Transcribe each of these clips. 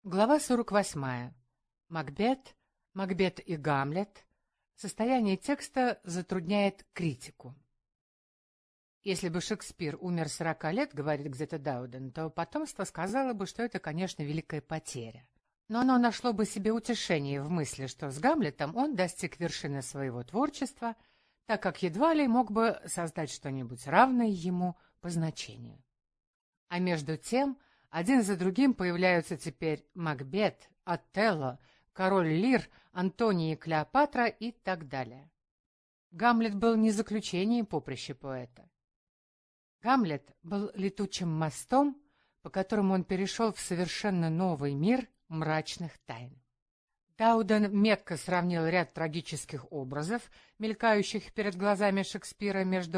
Глава 48. Макбет, Макбет и Гамлет. Состояние текста затрудняет критику. Если бы Шекспир умер 40 лет, говорит где-то Дауден, то потомство сказало бы, что это, конечно, великая потеря. Но оно нашло бы себе утешение в мысли, что с Гамлетом он достиг вершины своего творчества, так как едва ли мог бы создать что-нибудь равное ему по значению. А между тем, один за другим появляются теперь Макбет, Отелло, Король Лир, Антоний и Клеопатра и так далее. Гамлет был не заключением поприща поэта. Гамлет был летучим мостом, по которому он перешел в совершенно новый мир мрачных тайн. Дауден метко сравнил ряд трагических образов, мелькающих перед глазами Шекспира между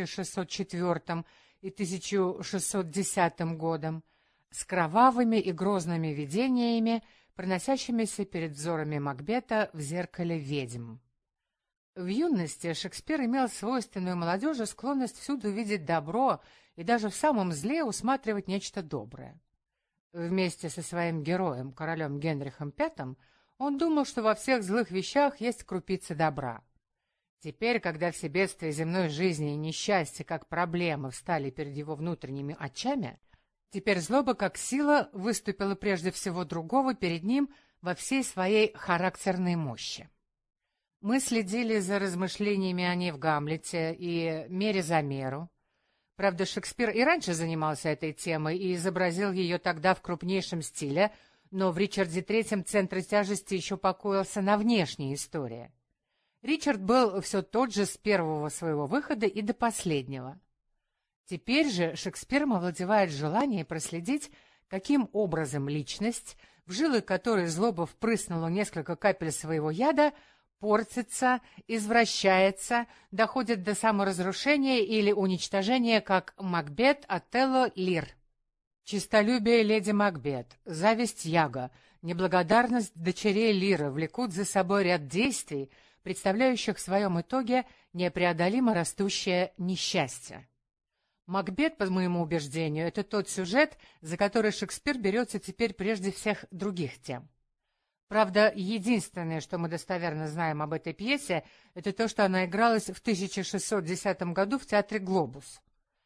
1604 и 1610 годом, с кровавыми и грозными видениями, проносящимися перед взорами Макбета в зеркале ведьм. В юности Шекспир имел свойственную молодежи склонность всюду видеть добро и даже в самом зле усматривать нечто доброе. Вместе со своим героем, королем Генрихом V, он думал, что во всех злых вещах есть крупица добра. Теперь, когда все бедствия земной жизни и несчастья, как проблемы, встали перед его внутренними очами, теперь злоба, как сила, выступила прежде всего другого перед ним во всей своей характерной мощи. Мы следили за размышлениями о ней в Гамлете и «Мере за меру». Правда, Шекспир и раньше занимался этой темой и изобразил ее тогда в крупнейшем стиле, но в Ричарде III центр тяжести еще покоился на внешней истории. Ричард был все тот же с первого своего выхода и до последнего. Теперь же Шекспиром овладевает желание проследить, каким образом личность, в жилы которой злоба впрыснула несколько капель своего яда, портится, извращается, доходит до саморазрушения или уничтожения, как Макбет, Отелло, Лир. Честолюбие леди Макбет, зависть Яга, неблагодарность дочерей Лира влекут за собой ряд действий, представляющих в своем итоге непреодолимо растущее несчастье. Макбет, по моему убеждению, это тот сюжет, за который Шекспир берется теперь прежде всех других тем. Правда, единственное, что мы достоверно знаем об этой пьесе, это то, что она игралась в 1610 году в театре «Глобус».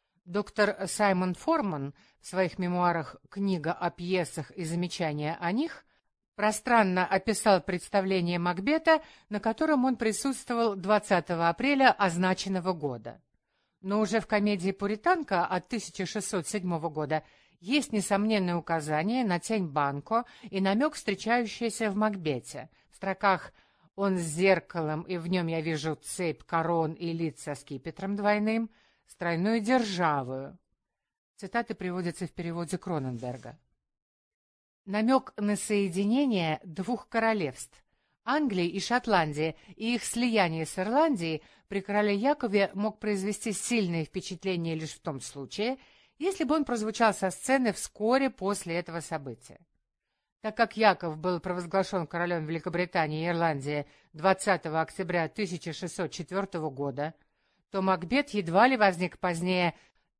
Доктор Саймон Форман в своих мемуарах «Книга о пьесах и замечания о них» пространно описал представление Макбета, на котором он присутствовал 20 апреля означенного года. Но уже в комедии «Пуританка» от 1607 года есть несомненное указание на тень Банко и намек, встречающийся в Макбете. В строках «Он с зеркалом, и в нем я вижу цепь, корон и лица с скипетром двойным, с тройной державою». Цитаты приводятся в переводе Кроненберга. Намек на соединение двух королевств – Англии и Шотландии, и их слияние с Ирландией при короле Якове мог произвести сильное впечатление лишь в том случае, если бы он прозвучал со сцены вскоре после этого события. Так как Яков был провозглашен королем Великобритании и Ирландии 20 октября 1604 года, то Макбет едва ли возник позднее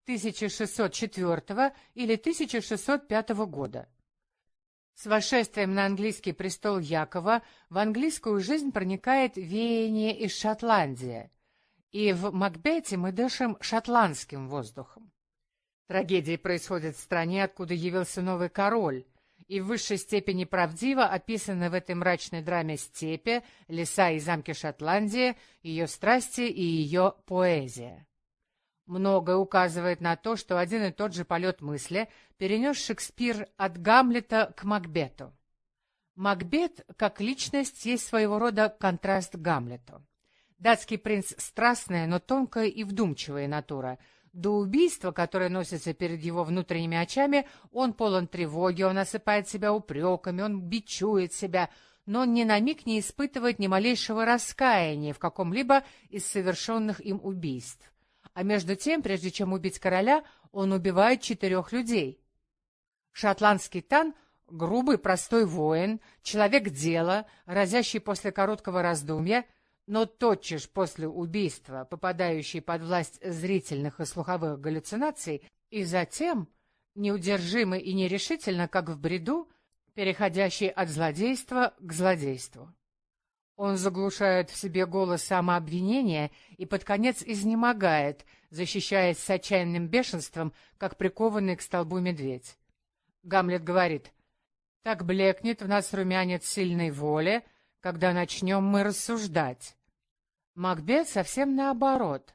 1604 или 1605 года. С восшествием на английский престол Якова в английскую жизнь проникает веяние из Шотландии, и в Макбете мы дышим шотландским воздухом. Трагедия происходит в стране, откуда явился новый король, и в высшей степени правдиво описаны в этой мрачной драме степи, леса и замки Шотландии, ее страсти и ее поэзия. Многое указывает на то, что один и тот же полет мысли перенес Шекспир от Гамлета к Макбету. Макбет, как личность, есть своего рода контраст к Гамлету. Датский принц — страстная, но тонкая и вдумчивая натура. До убийства, которое носится перед его внутренними очами, он полон тревоги, он осыпает себя упреками, он бичует себя, но он ни на миг не испытывает ни малейшего раскаяния в каком-либо из совершенных им убийств. А между тем, прежде чем убить короля, он убивает 4 людей. Шотландский Тан — грубый, простой воин, человек дела, разящий после короткого раздумья, но тотчас после убийства, попадающий под власть зрительных и слуховых галлюцинаций, и затем, неудержимо и нерешительно, как в бреду, переходящий от злодейства к злодейству. Он заглушает в себе голос самообвинения и под конец изнемогает, защищаясь с отчаянным бешенством, как прикованный к столбу медведь. Гамлет говорит: «Так блекнет в нас румянец сильной воли, когда начнем мы рассуждать». Макбет совсем наоборот.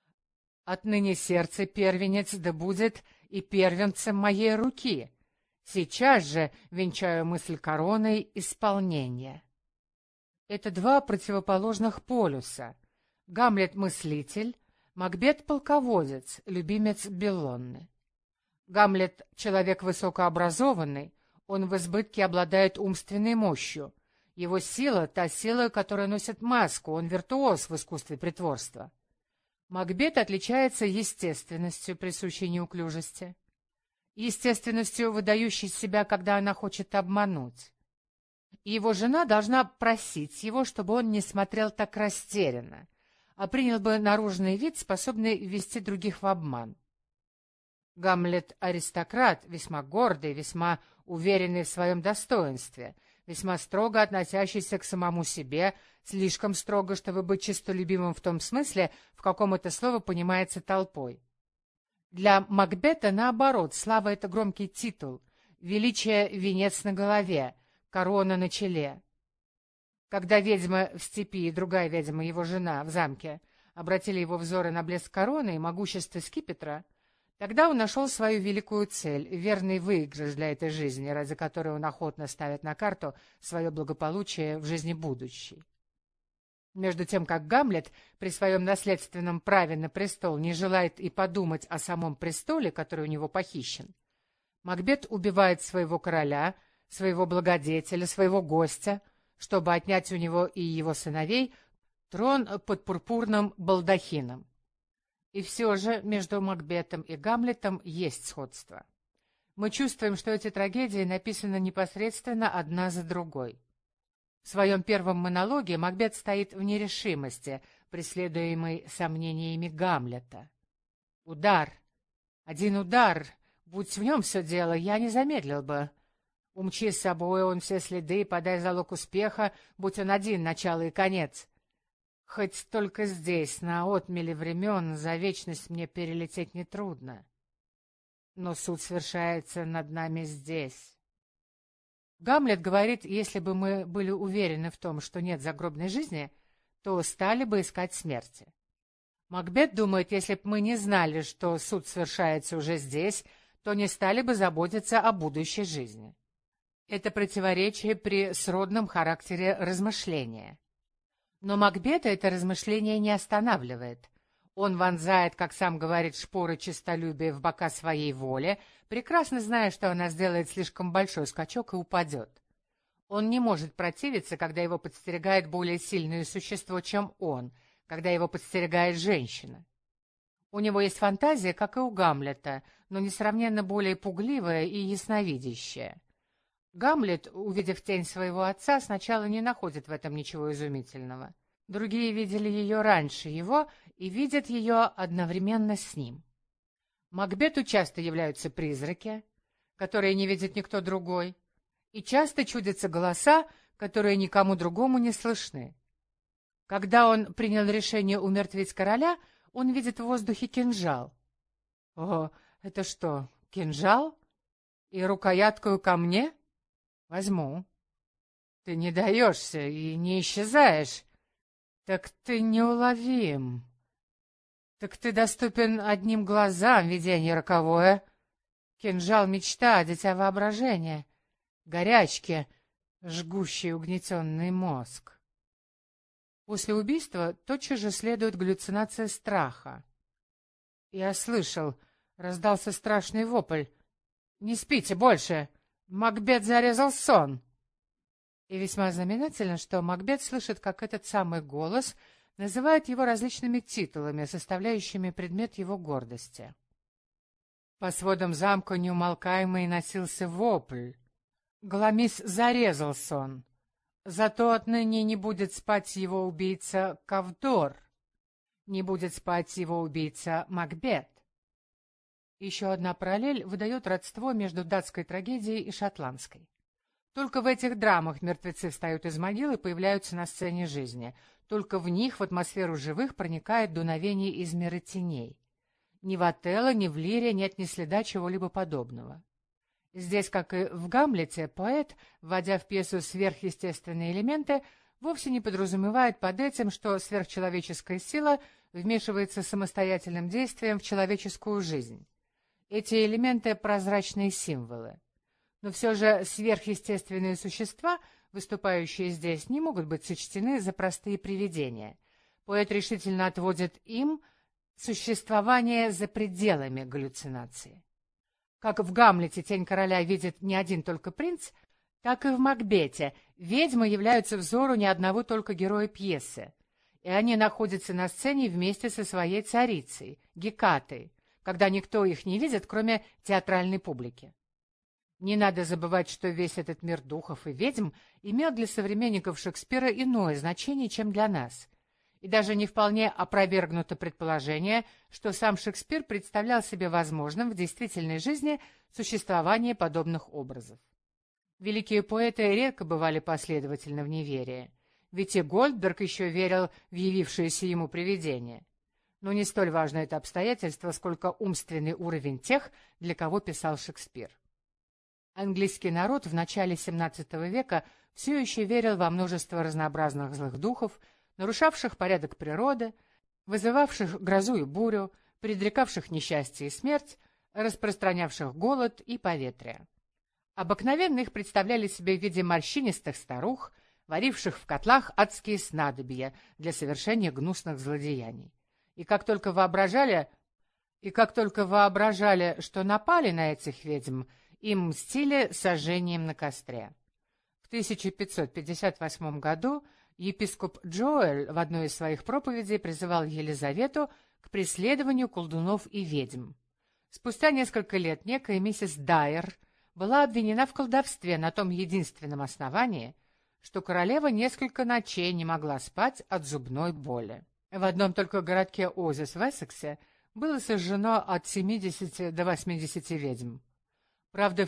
«Отныне сердце первенец да будет и первенцем моей руки. Сейчас же венчаю мысль короной исполнения». Это два противоположных полюса. Гамлет — мыслитель, Макбет — полководец, любимец Беллоны. Гамлет — человек высокообразованный, он в избытке обладает умственной мощью. Его сила — та сила, которая носит маску, он виртуоз в искусстве притворства. Макбет отличается естественностью, присущей неуклюжести, естественностью, выдающей себя, когда она хочет обмануть. И его жена должна просить его, чтобы он не смотрел так растерянно, а принял бы наружный вид, способный ввести других в обман. Гамлет — аристократ, весьма гордый, весьма уверенный в своем достоинстве, весьма строго относящийся к самому себе, слишком строго, чтобы быть честолюбивым в том смысле, в каком это слово понимается толпой. Для Макбета, наоборот, слава — это громкий титул, величие — венец на голове, корона на челе. Когда ведьма в степи и другая ведьма, его жена, в замке, обратили его взоры на блеск короны и могущество скипетра, тогда он нашел свою великую цель, верный выигрыш для этой жизни, ради которой он охотно ставит на карту свое благополучие в жизни будущей. Между тем, как Гамлет при своем наследственном праве на престол не желает и подумать о самом престоле, который у него похищен, Макбет убивает своего короля, своего благодетеля, своего гостя, чтобы отнять у него и его сыновей трон под пурпурным балдахином. И все же между Макбетом и Гамлетом есть сходство. Мы чувствуем, что эти трагедии написаны непосредственно одна за другой. В своем первом монологе Макбет стоит в нерешимости, преследуемый сомнениями Гамлета. Удар, один удар, будь в нем все дело, я не замедлил бы. Умчи с собой он все следы, подай залог успеха, будь он один, начало и конец. Хоть только здесь, на отмеле времен, за вечность мне перелететь нетрудно. Но суд совершается над нами здесь. Гамлет говорит, если бы мы были уверены в том, что нет загробной жизни, то стали бы искать смерти. Макбет думает, если бы мы не знали, что суд совершается уже здесь, то не стали бы заботиться о будущей жизни. Это противоречие при сродном характере размышления. Но Макбета это размышление не останавливает. Он вонзает, как сам говорит, шпоры честолюбия в бока своей воли, прекрасно зная, что она сделает слишком большой скачок и упадет. Он не может противиться, когда его подстерегает более сильное существо, чем он, когда его подстерегает женщина. У него есть фантазия, как и у Гамлета, но несравненно более пугливая и ясновидящая. Гамлет, увидев тень своего отца, сначала не находит в этом ничего изумительного. Другие видели ее раньше его и видят ее одновременно с ним. Макбету часто являются призраки, которые не видит никто другой, и часто чудятся голоса, которые никому другому не слышны. Когда он принял решение умертвить короля, он видит в воздухе кинжал. О, это что, кинжал? И рукоятку ко мне? Возьму. Ты не даешься и не исчезаешь. Так ты неуловим. Так ты доступен одним глазам, видение роковое. Кинжал — мечта, дитя воображения, горячки, жгущий угнетенный мозг. После убийства тотчас же следует галлюцинация страха. Я слышал, раздался страшный вопль. «Не спите больше! Макбет зарезал сон!» И весьма знаменательно, что Макбет слышит, как этот самый голос называет его различными титулами, составляющими предмет его гордости. По сводам замка неумолкаемый носился вопль. Гламис зарезал сон. Зато отныне не будет спать его убийца Кавдор, не будет спать его убийца Макбет. Еще одна параллель выдает родство между датской трагедией и шотландской. Только в этих драмах мертвецы встают из могил и появляются на сцене жизни. Только в них в атмосферу живых проникает дуновение из мира теней. Ни в Отелло, ни в Лире нет ни следа чего-либо подобного. Здесь, как и в «Гамлете», поэт, вводя в пьесу сверхъестественные элементы, вовсе не подразумевает под этим, что сверхчеловеческая сила вмешивается самостоятельным действием в человеческую жизнь. Эти элементы — прозрачные символы. Но все же сверхъестественные существа, выступающие здесь, не могут быть сочтены за простые привидения. Поэт решительно отводит им существование за пределами галлюцинации. Как в «Гамлете» тень короля видит не один только принц, так и в «Макбете» ведьмы являются взору не одного только героя пьесы, и они находятся на сцене вместе со своей царицей, Гекатой, когда никто их не видит, кроме театральной публики. Не надо забывать, что весь этот мир духов и ведьм имел для современников Шекспира иное значение, чем для нас. И даже не вполне опровергнуто предположение, что сам Шекспир представлял себе возможным в действительной жизни существование подобных образов. Великие поэты редко бывали последовательны в неверии, ведь и Гольдберг еще верил в явившееся ему привидение. Но не столь важно это обстоятельство, сколько умственный уровень тех, для кого писал Шекспир. Английский народ в начале XVII века все еще верил во множество разнообразных злых духов, нарушавших порядок природы, вызывавших грозу и бурю, предрекавших несчастье и смерть, распространявших голод и поветрие. Обыкновенно их представляли себе в виде морщинистых старух, варивших в котлах адские снадобья для совершения гнусных злодеяний. И как только воображали, что напали на этих ведьм, им мстили сожжением на костре. В 1558 году епископ Джоэль в одной из своих проповедей призывал Елизавету к преследованию колдунов и ведьм. Спустя несколько лет некая миссис Дайер была обвинена в колдовстве на том единственном основании, что королева несколько ночей не могла спать от зубной боли. В одном только городке Озис в Эссексе было сожжено от 70 до 80 ведьм. Правда, в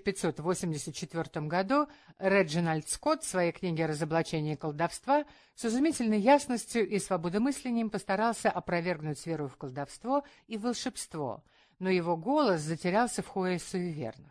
1584 году Реджинальд Скотт в своей книге «Разоблачение колдовства» с изумительной ясностью и свободомыслением постарался опровергнуть веру в колдовство и волшебство, но его голос затерялся в хое суеверных.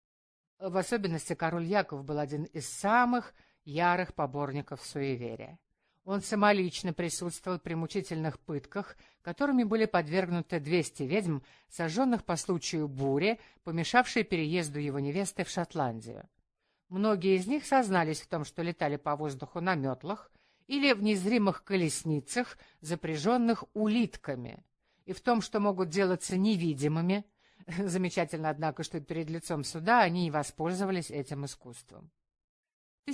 В особенности король Яков был один из самых ярых поборников суеверия. Он самолично присутствовал при мучительных пытках, которыми были подвергнуты 200 ведьм, сожженных по случаю бури, помешавшей переезду его невесты в Шотландию. Многие из них сознались в том, что летали по воздуху на метлах или в незримых колесницах, запряженных улитками, и в том, что могут делаться невидимыми. Замечательно, однако, что перед лицом суда они не воспользовались этим искусством. В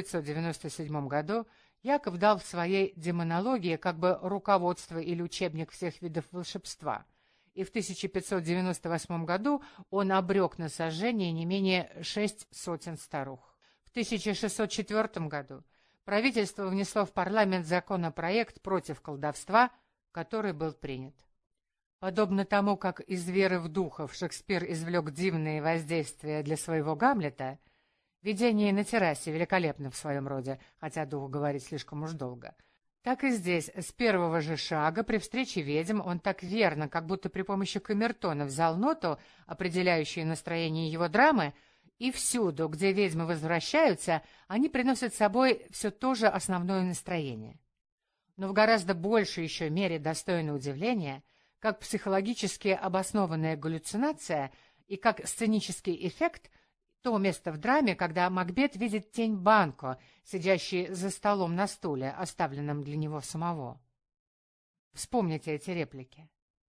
1597 году Яков дал в своей демонологии как бы руководство или учебник всех видов волшебства, и в 1598 году он обрек на сожжение не менее 600 старух. В 1604 году правительство внесло в парламент законопроект против колдовства, который был принят. Подобно тому, как из веры в духов Шекспир извлек дивные воздействия для своего Гамлета, видение на террасе великолепно в своем роде, хотя дух говорит слишком уж долго, так и здесь, с первого же шага, при встрече ведьм, он так верно, как будто при помощи камертона взял ноту, определяющую настроение его драмы, и всюду, где ведьмы возвращаются, они приносят с собой все то же основное настроение. Но в гораздо большей еще мере достойно удивления, как психологически обоснованная галлюцинация и как сценический эффект то место в драме, когда Макбет видит тень Банко, сидящей за столом на стуле, оставленном для него самого. Вспомните эти реплики.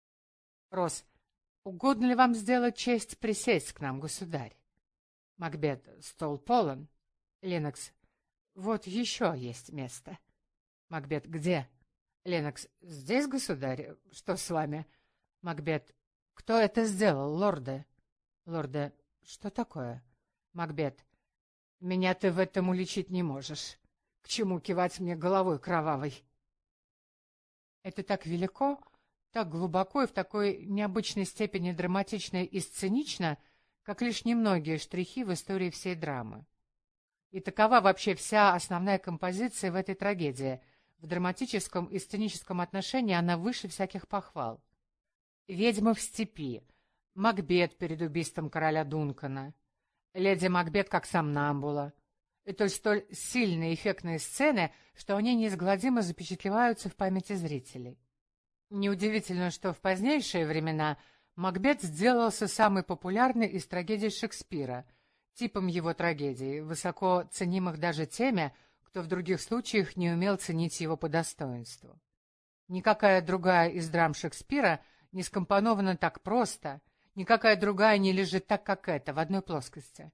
Росс, угодно ли вам сделать честь присесть к нам, государь? Макбет, стол полон. Ленокс, вот еще есть место. Макбет, где? Ленокс, здесь, государь, что с вами? Макбет, кто это сделал, лорды? Лорды, что такое? Макбет, меня ты в этом уличить не можешь. К чему кивать мне головой кровавой? Это так велико, так глубоко и в такой необычной степени драматично и сценично, как лишь немногие штрихи в истории всей драмы. И такова вообще вся основная композиция в этой трагедии. В драматическом и сценическом отношении она выше всяких похвал. «Ведьма в степи», «Макбет перед убийством короля Дункана», «Леди Макбет как сомнамбула». Это столь сильные эффектные сцены, что они неизгладимо запечатлеваются в памяти зрителей. Неудивительно, что в позднейшие времена Макбет сделался самой популярной из трагедий Шекспира, типом его трагедий, высоко ценимых даже теми, кто в других случаях не умел ценить его по достоинству. Никакая другая из драм Шекспира не скомпонована так просто, никакая другая не лежит так, как эта, в одной плоскости.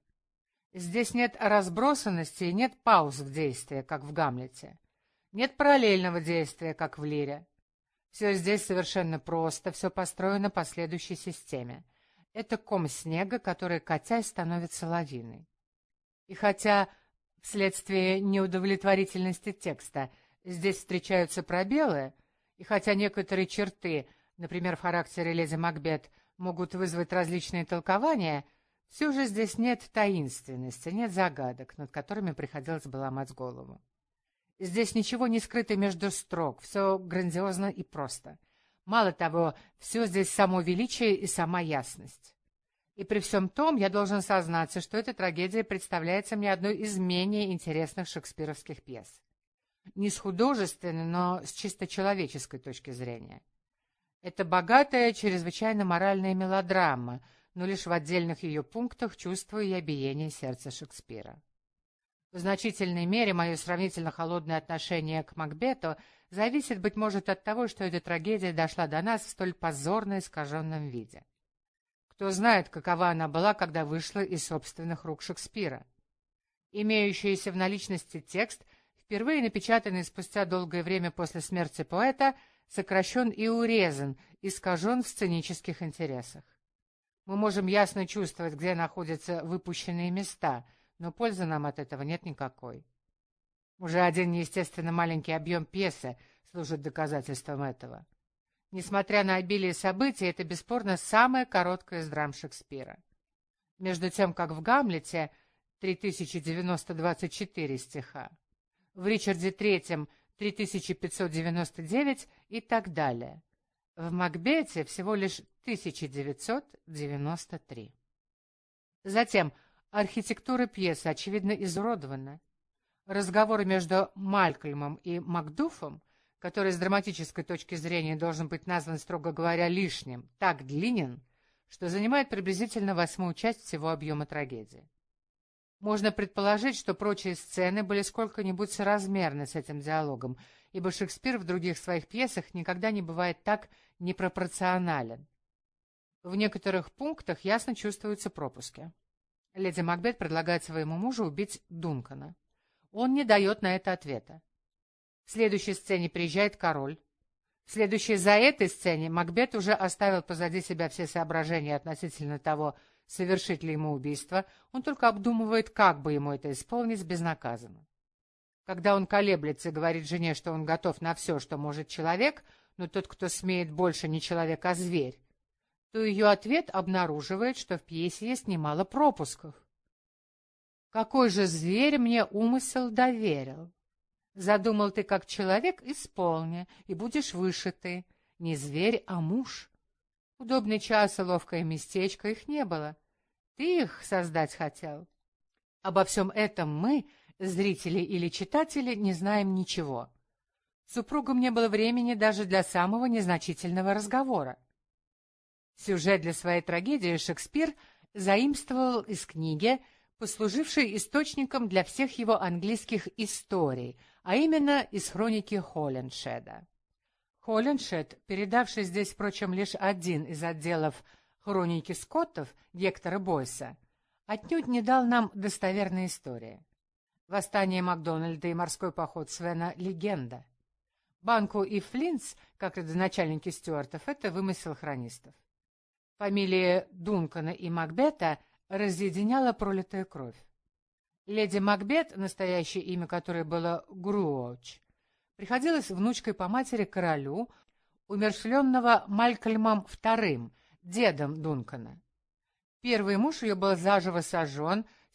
Здесь нет разбросанности и нет пауз в действии, как в «Гамлете». Нет параллельного действия, как в «Лире». Все здесь совершенно просто, все построено по следующей системе. Это ком снега, который, катясь, становится лавиной. И хотя вследствие неудовлетворительности текста здесь встречаются пробелы, и хотя некоторые черты, например, в характере леди Макбет, могут вызвать различные толкования, все же здесь нет таинственности, нет загадок, над которыми приходилось бы ломать голову. Здесь ничего не скрыто между строк, все грандиозно и просто. Мало того, все здесь само величие и сама ясность. И при всем том я должен сознаться, что эта трагедия представляется мне одной из менее интересных шекспировских пьес. Не с художественной, но с чисто человеческой точки зрения. Это богатая, чрезвычайно моральная мелодрама, но лишь в отдельных ее пунктах чувствую я биение сердца Шекспира. В значительной мере мое сравнительно холодное отношение к Макбету зависит, быть может, от того, что эта трагедия дошла до нас в столь позорно искаженном виде. Кто знает, какова она была, когда вышла из собственных рук Шекспира. Имеющийся в наличности текст, впервые напечатанный спустя долгое время после смерти поэта, сокращен и урезан, искажен в сценических интересах. Мы можем ясно чувствовать, где находятся выпущенные места, но пользы нам от этого нет никакой. Уже один неестественно маленький объем пьесы служит доказательством этого. Несмотря на обилие событий, это бесспорно самая короткая из драм Шекспира. Между тем, как в «Гамлете» 3090-24 стиха, в «Ричарде III» 3599 и так далее. В «Макбете» всего лишь 1993. Затем архитектура пьесы, очевидно, изуродована. Разговор между Малькольмом и Макдуфом, который с драматической точки зрения должен быть назван, строго говоря, лишним, так длинен, что занимает приблизительно 8-ю часть всего объема трагедии. Можно предположить, что прочие сцены были сколько-нибудь соразмерны с этим диалогом, ибо Шекспир в других своих пьесах никогда не бывает так непропорционален. В некоторых пунктах ясно чувствуются пропуски. Леди Макбет предлагает своему мужу убить Дункана. Он не дает на это ответа. В следующей сцене приезжает король. В следующей за этой сцене Макбет уже оставил позади себя все соображения относительно того, совершит ли ему убийство, он только обдумывает, как бы ему это исполнить безнаказанно. Когда он колеблется и говорит жене, что он готов на все, что может человек, но тот, кто смеет, больше не человек, а зверь, то ее ответ обнаруживает, что в пьесе есть немало пропусков. «Какой же зверь мне умысел доверил? Задумал ты как человек — исполни, и будешь вышиты. Не зверь, а муж. Удобный час и ловкое местечко, их не было. Ты их создать хотел. Обо всем этом мы, зрители или читатели, не знаем ничего. Супругам не было времени даже для самого незначительного разговора. Сюжет для своей трагедии Шекспир заимствовал из книги, послужившей источником для всех его английских историй, а именно из хроники Холлиншеда. Холлиншед, передавший здесь, впрочем, лишь один из отделов хроники Скоттов, Гектора Бойса, отнюдь не дал нам достоверной истории. Восстание Макдональда и морской поход Свена — легенда. Банку и Флинтс, как родоначальники Стюартов, это вымысел хронистов. Фамилии Дункана и Макбета разъединяла пролитая кровь. Леди Макбет, настоящее имя которой было Груоч, приходилась внучкой по матери королю, умерщвленного Малькольмом II, дедом Дункана. Первый муж ее был заживо сожжен,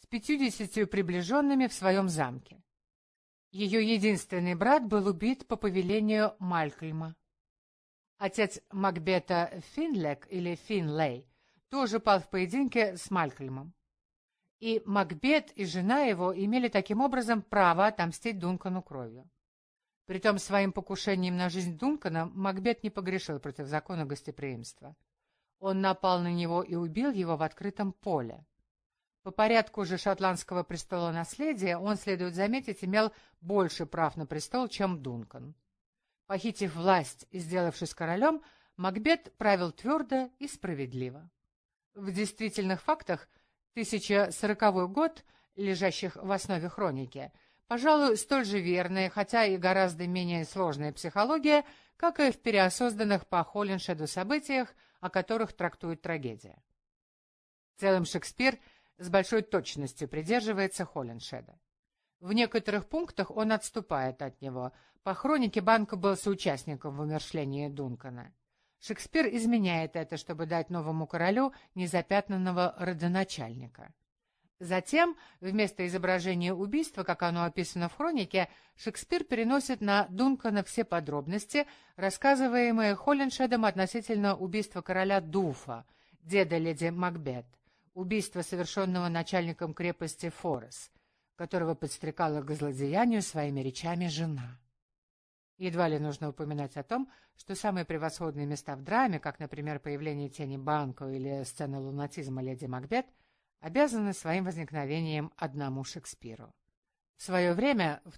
с 50 приближенными в своем замке. Ее единственный брат был убит по повелению Малькольма. Отец Макбета Финлек или Финлей тоже пал в поединке с Малькольмом. И Макбет и жена его имели таким образом право отомстить Дункану кровью. Притом своим покушением на жизнь Дункана Макбет не погрешил против закона гостеприимства. Он напал на него и убил его в открытом поле. По порядку же шотландского престолонаследия он, следует заметить, имел больше прав на престол, чем Дункан. Похитив власть и сделавшись королем, Макбет правил твердо и справедливо. В действительных фактах 1040 год, лежащих в основе хроники, пожалуй, столь же верная, хотя и гораздо менее сложная психология, как и в переосозданных по Холлиншеду событиях, о которых трактует трагедия. В целом Шекспир с большой точностью придерживается Холлиншеда. В некоторых пунктах он отступает от него. По хронике Банко был соучастником в умерщвлении Дункана. Шекспир изменяет это, чтобы дать новому королю незапятнанного родоначальника. Затем, вместо изображения убийства, как оно описано в хронике, Шекспир переносит на Дункана все подробности, рассказываемые Холлиншедом относительно убийства короля Дуфа, деда леди Макбет, убийства, совершенного начальником крепости Форес, которого подстрекала к злодеянию своими речами жена. Едва ли нужно упоминать о том, что самые превосходные места в драме, как, например, появление тени Банко или сцена лунатизма леди Макбет, обязаны своим возникновением одному Шекспиру. В свое время, в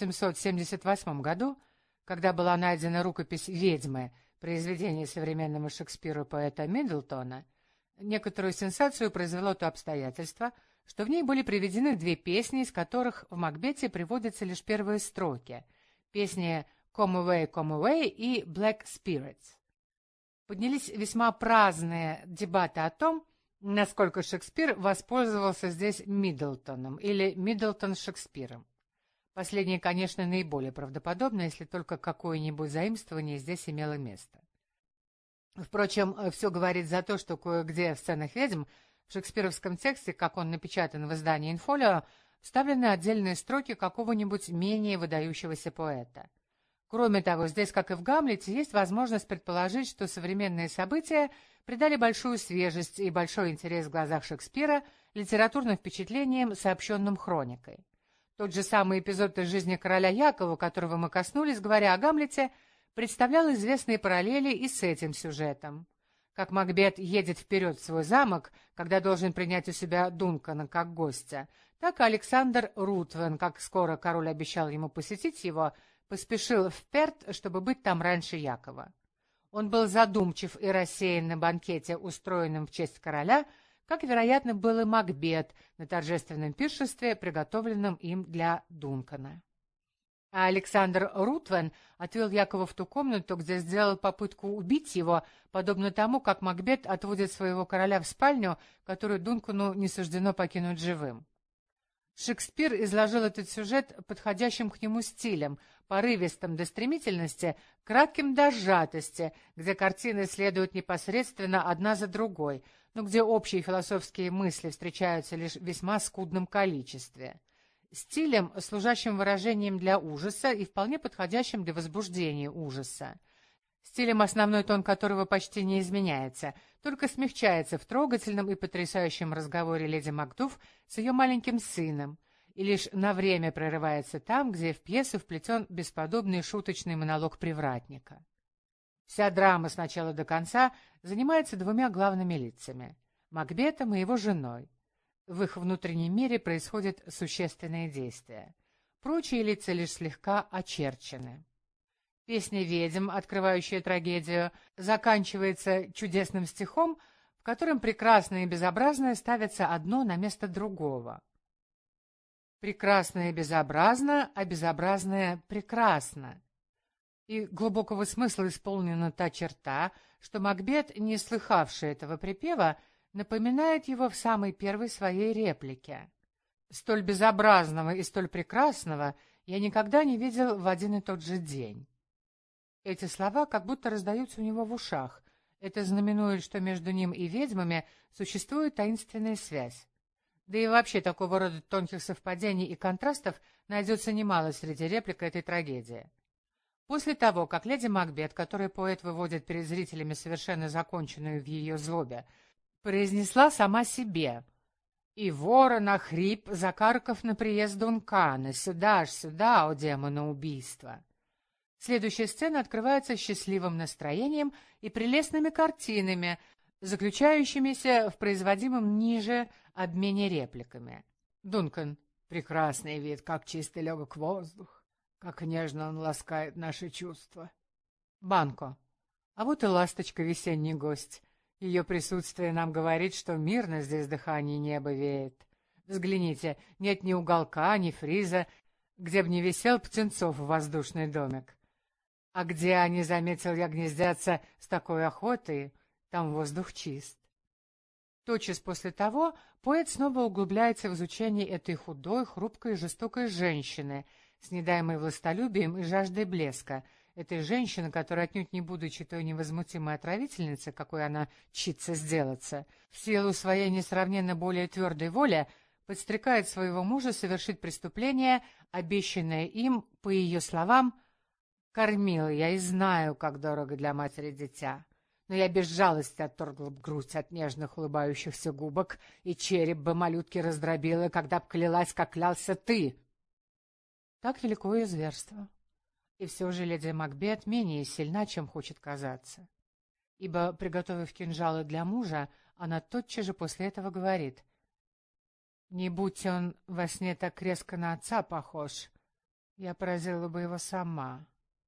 1778 году, когда была найдена рукопись «Ведьмы», произведение современного Шекспиру поэта Миддлтона, некоторую сенсацию произвело то обстоятельство, что в ней были приведены две песни, из которых в Макбете приводятся лишь первые строки. Песни «Come Away, Come Away» и «Black Spirits». Поднялись весьма праздные дебаты о том, насколько Шекспир воспользовался здесь Миддлтоном или Миддлтон Шекспиром. Последнее, конечно, наиболее правдоподобно, если только какое-нибудь заимствование здесь имело место. Впрочем, все говорит за то, что кое-где в сценах ведьм в шекспировском тексте, как он напечатан в издании «Инфолио», вставлены отдельные строки какого-нибудь менее выдающегося поэта. Кроме того, здесь, как и в «Гамлете», есть возможность предположить, что современные события придали большую свежесть и большой интерес в глазах Шекспира литературным впечатлениям, сообщенным хроникой. Тот же самый эпизод из жизни короля Якова, которого мы коснулись, говоря о «Гамлете», представлял известные параллели и с этим сюжетом. Как Макбет едет вперед в свой замок, когда должен принять у себя Дункана как гостя, так и Александр Рутвен, как скоро король обещал ему посетить его, поспешил в Перт, чтобы быть там раньше Якова. Он был задумчив и рассеян на банкете, устроенном в честь короля, как, вероятно, был и Макбет на торжественном пиршестве, приготовленном им для Дункана. А Александр Рутвен отвел Якова в ту комнату, где сделал попытку убить его, подобно тому, как Макбет отводит своего короля в спальню, которую Дункану не суждено покинуть живым. Шекспир изложил этот сюжет подходящим к нему стилем, порывистым до стремительности, кратким до сжатости, где картины следуют непосредственно одна за другой, но где общие философские мысли встречаются лишь в весьма скудном количестве. Стилем, служащим выражением для ужаса и вполне подходящим для возбуждения ужаса. Стилем, основной тон которого почти не изменяется, только смягчается в трогательном и потрясающем разговоре леди Макдуф с ее маленьким сыном, и лишь на время прерывается там, где в пьесу вплетен бесподобный шуточный монолог привратника. Вся драма с начала до конца занимается двумя главными лицами — Макбетом и его женой. В их внутреннем мире происходят существенные действия. Прочие лица лишь слегка очерчены. Песня «Ведьм», открывающая трагедию, заканчивается чудесным стихом, в котором прекрасное и безобразное ставятся одно на место другого. Прекрасное безобразно, а безобразное прекрасно. И глубокого смысла исполнена та черта, что Макбет, не слыхавший этого припева, напоминает его в самой первой своей реплике. Столь безобразного и столь прекрасного я никогда не видел в один и тот же день. Эти слова как будто раздаются у него в ушах. Это знаменует, что между ним и ведьмами существует таинственная связь. Да и вообще такого рода тонких совпадений и контрастов найдется немало среди реплик этой трагедии. После того, как леди Макбет, которую поэт выводит перед зрителями совершенно законченную в ее злобе, произнесла сама себе: «И ворон охрип, закаркав на приезд Дункана, сюда ж, сюда, о демона убийства!» Следующая сцена открывается счастливым настроением и прелестными картинами, заключающимися в производимом ниже обмене репликами. Дункан. Прекрасный вид, как чистый легок воздух, как нежно он ласкает наши чувства. Банко. А вот и ласточка, весенний гость. Ее присутствие нам говорит, что мирно здесь дыхание неба веет. Взгляните, нет ни уголка, ни фриза, где б не висел птенцов в воздушный домик. А где они, заметил я, гнездятся с такой охотой, там воздух чист. Тотчас после того поэт снова углубляется в изучение этой худой, хрупкой и жестокой женщины, снедаемой властолюбием и жаждой блеска, этой женщины, которая, отнюдь не будучи той невозмутимой отравительницей, какой она чится сделаться, в силу своей несравненно более твердой воли, подстрекает своего мужа совершить преступление, обещанное им, по ее словам: «Кормила я и знаю, как дорого для матери дитя, но я без жалости отторгла б грудь от нежных улыбающихся губок, и череп бы малютки раздробила, когда б клялась, как клялся ты». Так велико ее зверство. И все же леди Макбет менее сильна, чем хочет казаться. Ибо, приготовив кинжалы для мужа, она тотчас же после этого говорит: «Не будь он во сне так резко на отца похож, я поразила бы его сама».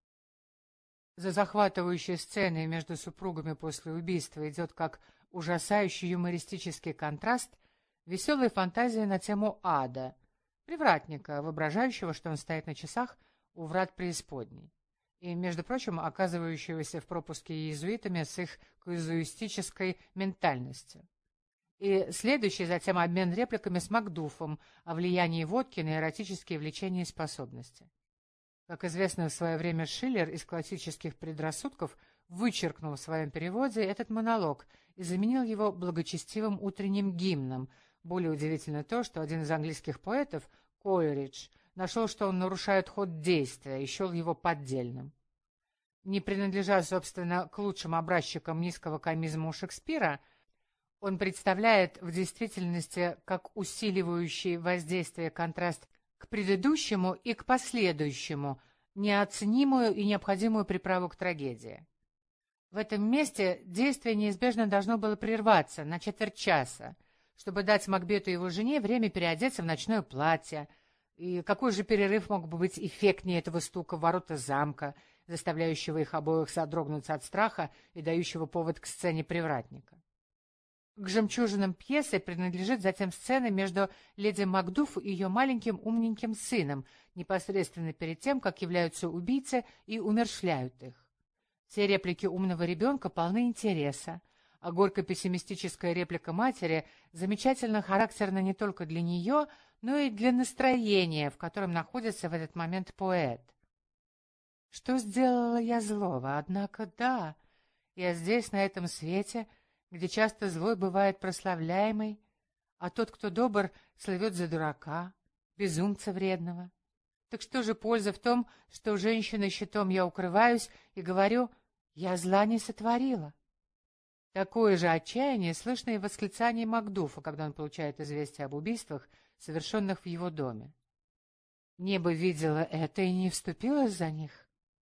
За захватывающей сценой между супругами после убийства идет как ужасающий юмористический контраст веселой фантазии на тему ада, привратника, воображающего, что он стоит на часах у врат преисподней, и, между прочим, оказывающегося в пропуске иезуитами с их казуистической ментальностью. И следующий затем обмен репликами с Макдуфом о влиянии водки на эротические влечения и способности. Как известно, в свое время Шиллер из классических предрассудков вычеркнул в своем переводе этот монолог и заменил его благочестивым утренним гимном. Более удивительно то, что один из английских поэтов, Коleridge, нашел, что он нарушает ход действия и счел его поддельным. Не принадлежа, собственно, к лучшим образчикам низкого комизма у Шекспира, он представляет в действительности как усиливающий воздействие контраст к предыдущему и к последующему, неоценимую и необходимую приправу к трагедии. В этом месте действие неизбежно должно было прерваться на четверть часа, чтобы дать Макбету и его жене время переодеться в ночное платье. И какой же перерыв мог бы быть эффектнее этого стука в ворота замка, заставляющего их обоих содрогнуться от страха и дающего повод к сцене привратника? К жемчужинам пьесы принадлежит затем сцена между леди Макдуф и ее маленьким умненьким сыном, непосредственно перед тем, как являются убийцы и умерщвляют их. Все реплики умного ребенка полны интереса, а горько-пессимистическая реплика матери замечательно характерна не только для нее, но и для настроения, в котором находится в этот момент поэт. «Что сделала я злого? Однако да, я здесь, на этом свете, где часто злой бывает прославляемый, а тот, кто добр, слывет за дурака, безумца вредного. Так что же польза в том, что женщиной щитом я укрываюсь и говорю: я зла не сотворила?» Такое же отчаяние слышно и в восклицании Макдуфа, когда он получает известие об убийствах, совершенных в его доме. Небо видело это и не вступилось за них.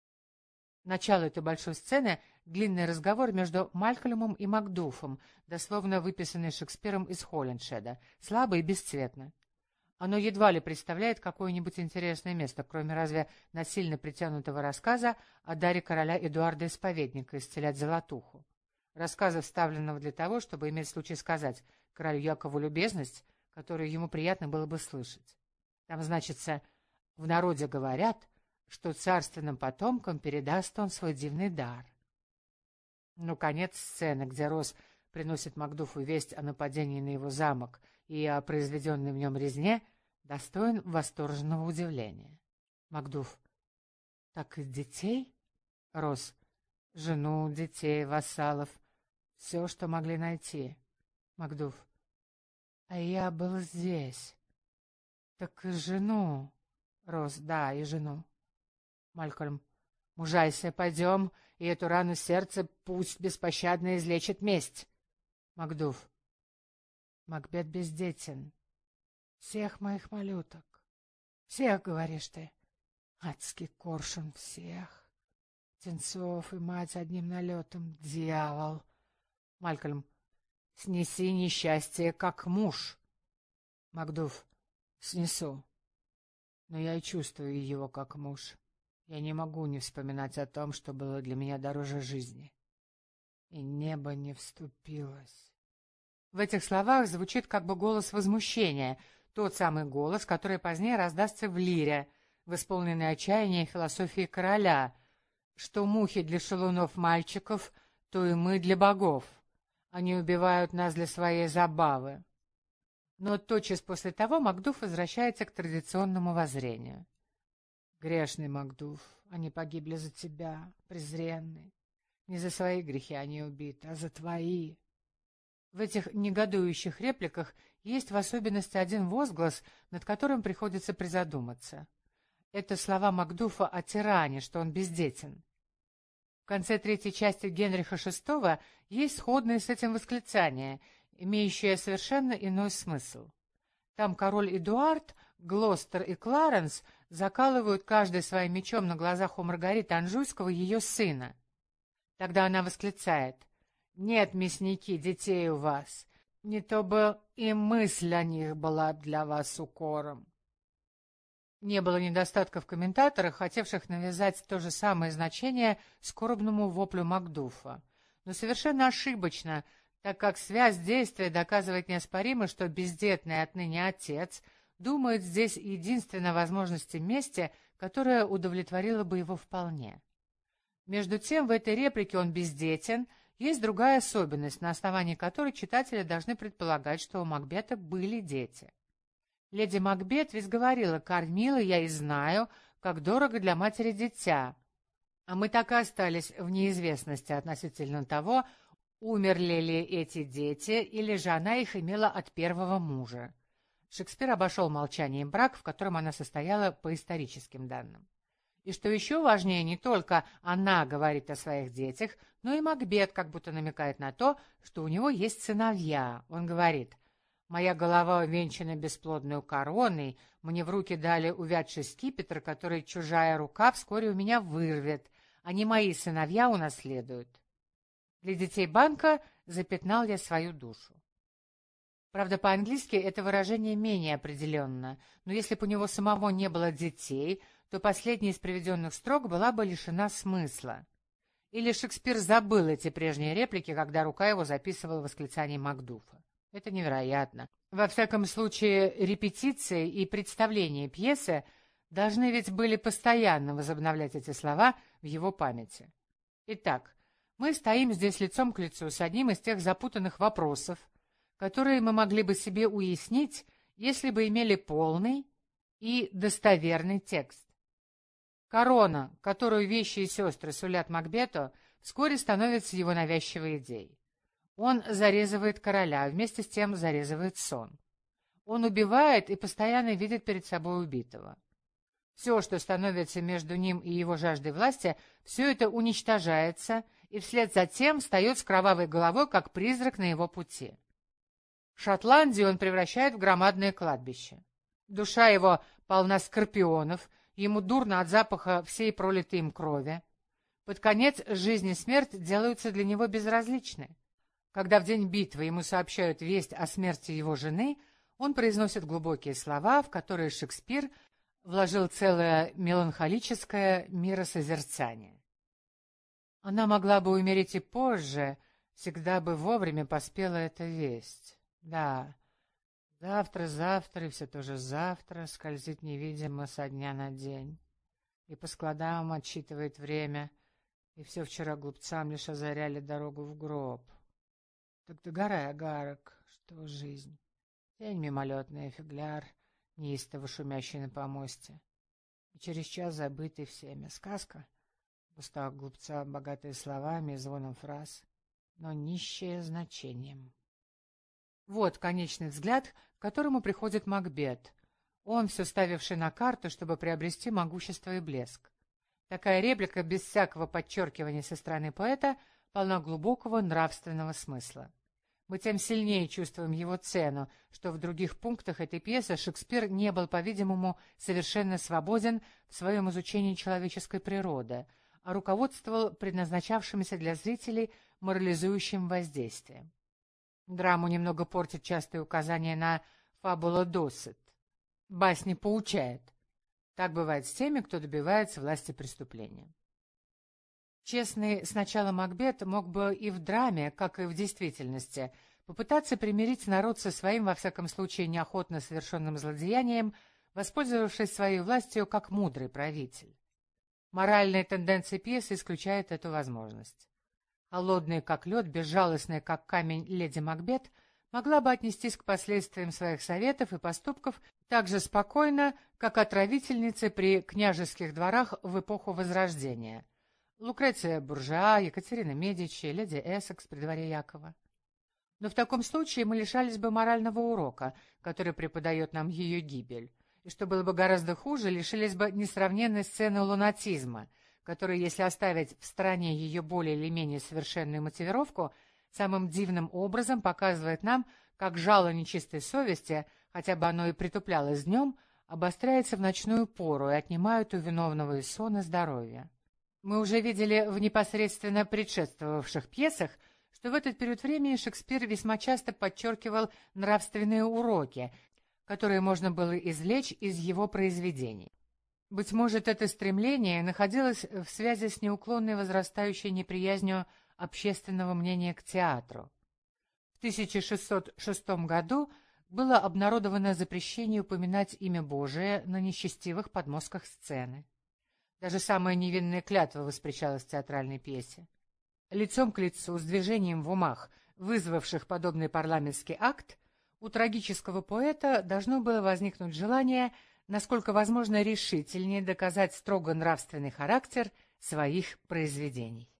Начало этой большой сцены — длинный разговор между Малькольмом и Макдуфом, дословно выписанный Шекспиром из Холлиншеда, слабо и бесцветно. Оно едва ли представляет какое-нибудь интересное место, кроме разве насильно притянутого рассказа о даре короля Эдуарда Исповедника исцелять золотуху. Рассказа, вставленного для того, чтобы иметь случай сказать королю Якову любезность, которую ему приятно было бы слышать. Там значится: в народе говорят, что царственным потомкам передаст он свой дивный дар. Ну, конец сцены, где Росс приносит Макдуфу весть о нападении на его замок и о произведенной в нем резне, достоин восторженного удивления. Макдуф: так и детей? Росс: жену, детей, вассалов, все, что могли найти. Макдуф: А я был здесь. Так и жену. Роз, да, и жену. Малькольм. Мужайся, пойдем, и эту рану сердца пусть беспощадно излечит месть. Макдув. Макбет бездетен. Всех моих малюток. Всех, говоришь ты. Адский коршун всех. Птенцов и мать одним налетом. Дьявол. Малькольм. Снеси несчастье, как муж. Макдув. Снесу. Но я и чувствую его, как муж. Я не могу не вспоминать о том, что было для меня дороже жизни. И небо не вступилось. В этих словах звучит как бы голос возмущения, тот самый голос, который позднее раздастся в лире, в исполненной отчаяния философии короля, что мухи для шалунов мальчиков, то и мы для богов. Они убивают нас для своей забавы. Но тотчас после того Макдув возвращается к традиционному воззрению. Грешный Макдув, они погибли за тебя, презренный. Не за свои грехи они убиты, а за твои. В этих негодующих репликах есть в особенности один возглас, над которым приходится призадуматься. Это слова Макдуфа о тиране, что он бездетен. В конце третьей части Генриха VI есть сходное с этим восклицание, имеющее совершенно иной смысл. Там король Эдуард, Глостер и Кларенс закалывают каждый своим мечом на глазах у Маргариты Анжуйского ее сына. Тогда она восклицает: «Нет, мясники, детей у вас, не то бы и мысль о них была для вас укором». Не было недостатка в комментаторах, хотевших навязать то же самое значение скорбному воплю Макдуфа. Но совершенно ошибочно, так как связь действия доказывает неоспоримо, что бездетный отныне отец думает здесь единственно о возможности мести, которая удовлетворила бы его вполне. Между тем, в этой реплике «он бездетен» есть другая особенность, на основании которой читатели должны предполагать, что у Макбета были дети. Леди Макбет ведь говорила: «Кормила я и знаю, как дорого для матери дитя». А мы так и остались в неизвестности относительно того, умерли ли эти дети, или же она их имела от первого мужа. Шекспир обошел молчанием брак, в котором она состояла по историческим данным. И что еще важнее, не только она говорит о своих детях, но и Макбет как будто намекает на то, что у него есть сыновья. Он говорит: «Моя голова увенчана бесплодной короной, мне в руки дали увядший скипетр, который чужая рука вскоре у меня вырвет, а не мои сыновья унаследуют. Для детей банка запятнал я свою душу». Правда, по-английски это выражение менее определенно, но если бы у него самого не было детей, то последняя из приведенных строк была бы лишена смысла. Или Шекспир забыл эти прежние реплики, когда рука его записывала восклицание Макдуфа. Это невероятно. Во всяком случае, репетиции и представления пьесы должны ведь были постоянно возобновлять эти слова в его памяти. Итак, мы стоим здесь лицом к лицу с одним из тех запутанных вопросов, которые мы могли бы себе уяснить, если бы имели полный и достоверный текст. Корона, которую вещи и сестры сулят Макбету, вскоре становится его навязчивой идеей. Он зарезывает короля, а вместе с тем зарезывает сон. Он убивает и постоянно видит перед собой убитого. Все, что становится между ним и его жаждой власти, все это уничтожается, и вслед за тем встает с кровавой головой, как призрак на его пути. Шотландию он превращает в громадное кладбище. Душа его полна скорпионов, ему дурно от запаха всей пролитой им крови. Под конец жизнь и смерть делаются для него безразличны. Когда в день битвы ему сообщают весть о смерти его жены, он произносит глубокие слова, в которые Шекспир вложил целое меланхолическое миросозерцание. Она могла бы умереть и позже, всегда бы вовремя поспела эта весть. Да, завтра и все то же завтра скользит невидимо со дня на день, и по складам отсчитывает время, и все вчера глупцам лишь озаряли дорогу в гроб. Так догорай, агарок, что жизнь. Тень мимолетная, фигляр, неистово шумящий на помосте. И через час забытый всеми. Сказка в устах глупца, богатая словами и звоном фраз, но нищая значением. Вот конечный взгляд, к которому приходит Макбет. Он, все ставивший на карту, чтобы приобрести могущество и блеск. Такая реплика, без всякого подчеркивания со стороны поэта, полна глубокого нравственного смысла. Мы тем сильнее чувствуем его цену, что в других пунктах этой пьесы Шекспир не был, по-видимому, совершенно свободен в своем изучении человеческой природы, а руководствовал предназначавшимся для зрителей морализующим воздействием. Драму немного портит частые указания на «фабула досет». Басни поучает. Так бывает с теми, кто добивается власти преступления. Честный сначала Макбет мог бы и в драме, как и в действительности, попытаться примирить народ со своим, во всяком случае, неохотно совершенным злодеянием, воспользовавшись своей властью как мудрый правитель. Моральные тенденции пьесы исключают эту возможность. Холодная, как лед, безжалостная, как камень, леди Макбет могла бы отнестись к последствиям своих советов и поступков так же спокойно, как отравительницы при княжеских дворах в эпоху Возрождения. Лукреция Буржуа, Екатерина Медичи, леди Эссекс при дворе Якова. Но в таком случае мы лишались бы морального урока, который преподает нам ее гибель, и, что было бы гораздо хуже, лишились бы несравненной сцены лунатизма, которая, если оставить в стороне ее более или менее совершенную мотивировку, самым дивным образом показывает нам, как жало нечистой совести, хотя бы оно и притуплялось днем, обостряется в ночную пору и отнимает у виновного и сона здоровье. Мы уже видели в непосредственно предшествовавших пьесах, что в этот период времени Шекспир весьма часто подчеркивал нравственные уроки, которые можно было извлечь из его произведений. Быть может, это стремление находилось в связи с неуклонной возрастающей неприязнью общественного мнения к театру. В 1606 году было обнародовано запрещение упоминать имя Божие на нечестивых подмостках сцены. Даже самая невинная клятва воспрещалась в театральной пьесе. Лицом к лицу с движением в умах, вызвавших подобный парламентский акт, у трагического поэта должно было возникнуть желание, насколько возможно решительнее доказать строго нравственный характер своих произведений.